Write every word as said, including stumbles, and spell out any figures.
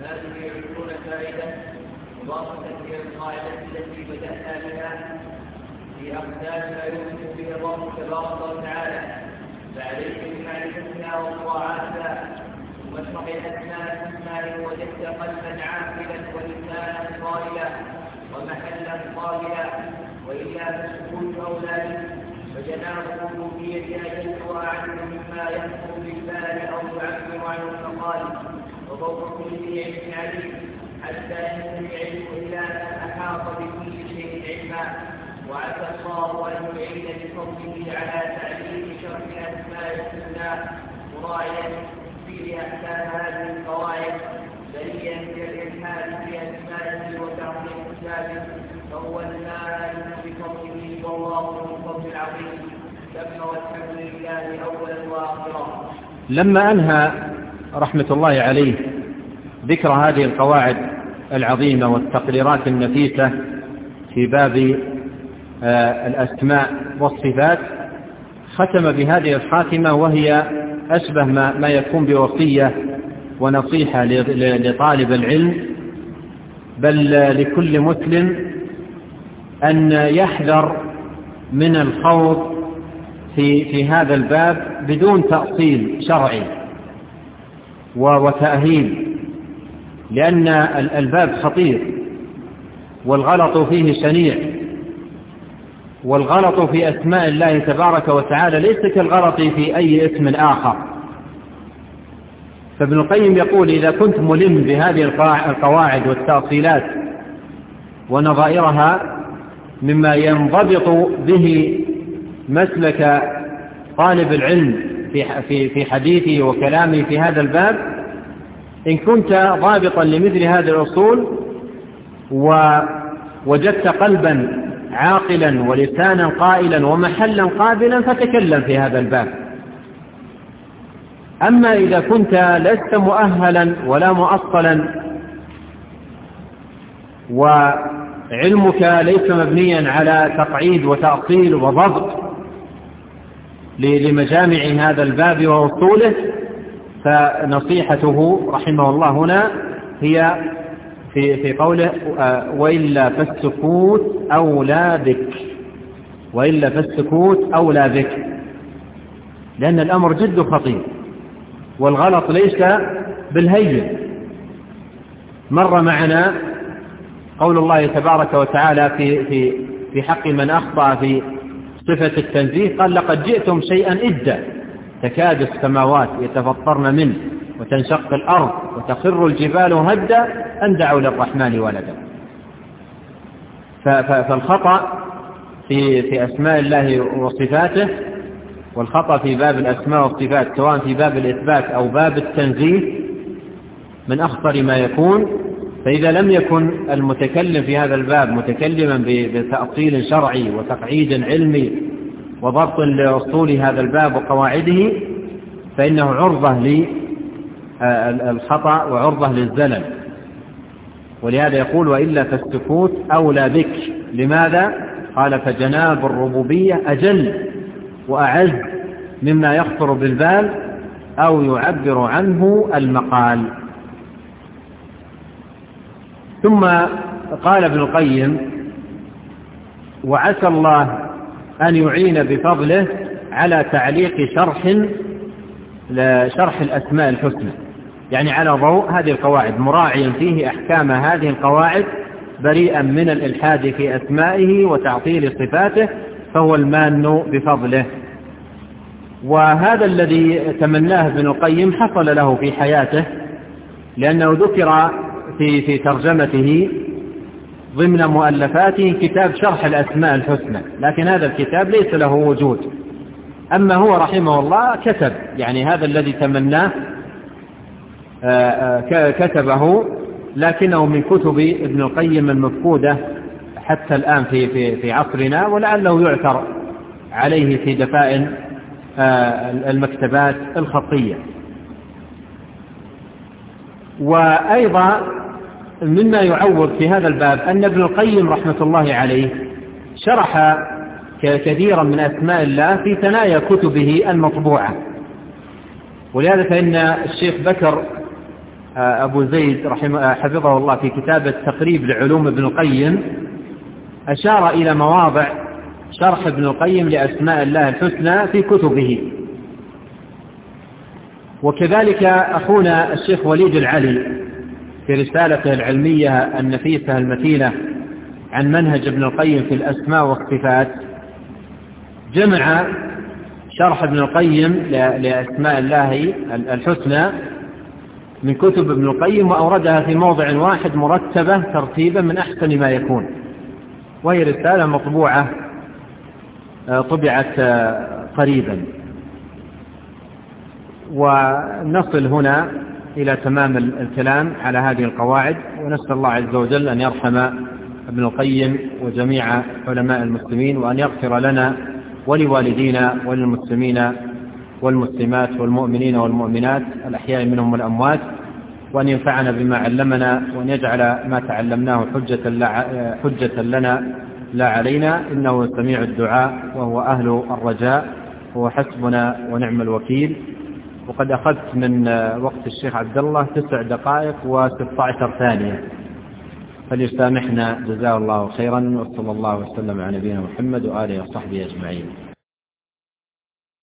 هذه يعطون فائدة مضافة إلى القاعدة التي بدأنا بها في أقسام ما يؤمن به الله تبارك وتعالى، فعليك بمعرفتها وطاعتها، ثم اشرح الأسماء الحسنى وجدت قلبا عاقلا ولسانا قائلا ومحلا قابلا، وإلا فالسكوت أولى به، فجناب الربوبية أجل وأعز مما يخطر بالبال أو يعبر عنه المقال، وفوق كل ذي علم عليم، حتى ينتهي العلم إلى أن أحاط بكل شيء علما. وعسى الله أن يعين بفضله على تعليم شرح الأسماء الحسنى مراعيا في أحكام هذه القواعد، بريا من الإلحاد في أسمائه وتعظيم كتابه، فهو المال بفضله والله ذو الفضل العظيم. ثم والحمد لله أولا وآخرا. لما أنهى رحمة الله عليه ذكر هذه القواعد العظيمة والتقريرات النفيسة في باب الأسماء والصفات، ختم بهذه الخاتمة وهي أشبه ما, ما يكون بوصية ونصيحة لطالب العلم بل لكل مسلم أن يحذر من الخوض في, في هذا الباب بدون تأصيل شرعي وتأهيل، لأن الباب خطير والغلط فيه شنيع، والغلط في أسماء الله تبارك وتعالى ليس كالغلط في أي اسم آخر. فابن القيم يقول إذا كنت ملم بهذه القواعد والتأصيلات ونظائرها مما ينضبط به مسلك طالب العلم في حديثه وكلامه في هذا الباب، إن كنت ضابطا لمثل هذه الأصول ووجدت قلبا عاقلا ولسانا قائلا ومحلا قابلا فتكلم في هذا الباب. أما إذا كنت لست مؤهلا ولا مؤصلا وعلمك ليس مبنيا على تقعيد وتأصيل وضبط لمجامع هذا الباب وأصوله، فنصيحته رحمه الله هنا هي في في قوله وإلا فالسكوت أولى بك، وإلا فالسكوت أولى بك، لأن الأمر جد خطير والغلط ليس بالهين. مر معنا قول الله تبارك وتعالى في في في حق من أخطأ في صفة التنزيه، قال لقد جئتم شيئا إدا تكاد السماوات يتفطرن منه وتنشق الأرض وتخر الجبال هدا أن دعوا للرحمن ولدا. فالخطأ في في أسماء الله وصفاته، والخطأ في باب الأسماء والصفات سواء في باب الإثبات أو باب التنزيه من أخطر ما يكون. فإذا لم يكن المتكلم في هذا الباب متكلما بتأصيل شرعي وتقعيد علمي وضبط لأصول هذا الباب وقواعده، فإنه عرضة للخطأ وعرضة للزلل. ولهذا يقول وإلا فالسكوت أولى بك. لماذا؟ قال فجناب الربوبية أجل وأعز مما يخطر بالبال أو يعبر عنه المقال. ثم قال ابن القيم وعسى الله أن يعين بفضله على تعليق شرح لشرح الأسماء الحسنى، يعني على ضوء هذه القواعد، مراعيا فيه أحكام هذه القواعد، بريئا من الإلحاد في أسمائه وتعطيل صفاته، فهو المان بفضله. وهذا الذي تمناه ابن القيم حصل له في حياته، لأنه ذكر في في ترجمته ضمن مؤلفاته كتاب شرح الأسماء الحسنى، لكن هذا الكتاب ليس له وجود. أما هو رحمه الله كتب، يعني هذا الذي تمناه كتبه، لكنه من كتب ابن القيم المفقودة حتى الآن في في في عصرنا، ولعله يعثر عليه في دفائن المكتبات الخطية. وأيضا مما يعوض في هذا الباب أن ابن القيم رحمة الله عليه شرح كثيرا من أسماء الله في ثنايا كتبه المطبوعة. ولهذا فإن الشيخ بكر أبو زيد رحمه حفظه الله في كتاب التقريب لعلوم ابن القيم أشار إلى مواضع شرح ابن القيم لأسماء الله الحسنى في كتبه. وكذلك أخونا الشيخ وليد العلي في رسالته العلمية النفيسة المتينة عن منهج ابن القيم في الأسماء والصفات جمع شرح ابن القيم لأسماء الله الحسنى من كتب ابن القيم وأوردها في موضع واحد مرتبة ترتيبا من أحسن ما يكون، وهي رسالة مطبوعة طبعت قريبا. ونصل هنا إلى تمام الكلام على هذه القواعد، ونسأل الله عز وجل أن يرحم ابن القيم وجميع علماء المسلمين، وأن يغفر لنا ولوالدينا وللمسلمين والمسلمات والمؤمنين والمؤمنات الأحياء منهم والأموات، وأن ينفعنا بما علمنا، وأن يجعل ما تعلمناه حجة, حجة لنا لا علينا، إنه سميع الدعاء وهو أهل الرجاء، هو حسبنا ونعم الوكيل. وقد أخذت من وقت الشيخ عبد الله تسع دقائق وستة عشر ثانية، فليسامحنا جزاه الله خيرا، وصلى الله وسلم على نبينا محمد وآله وصحبه أجمعين.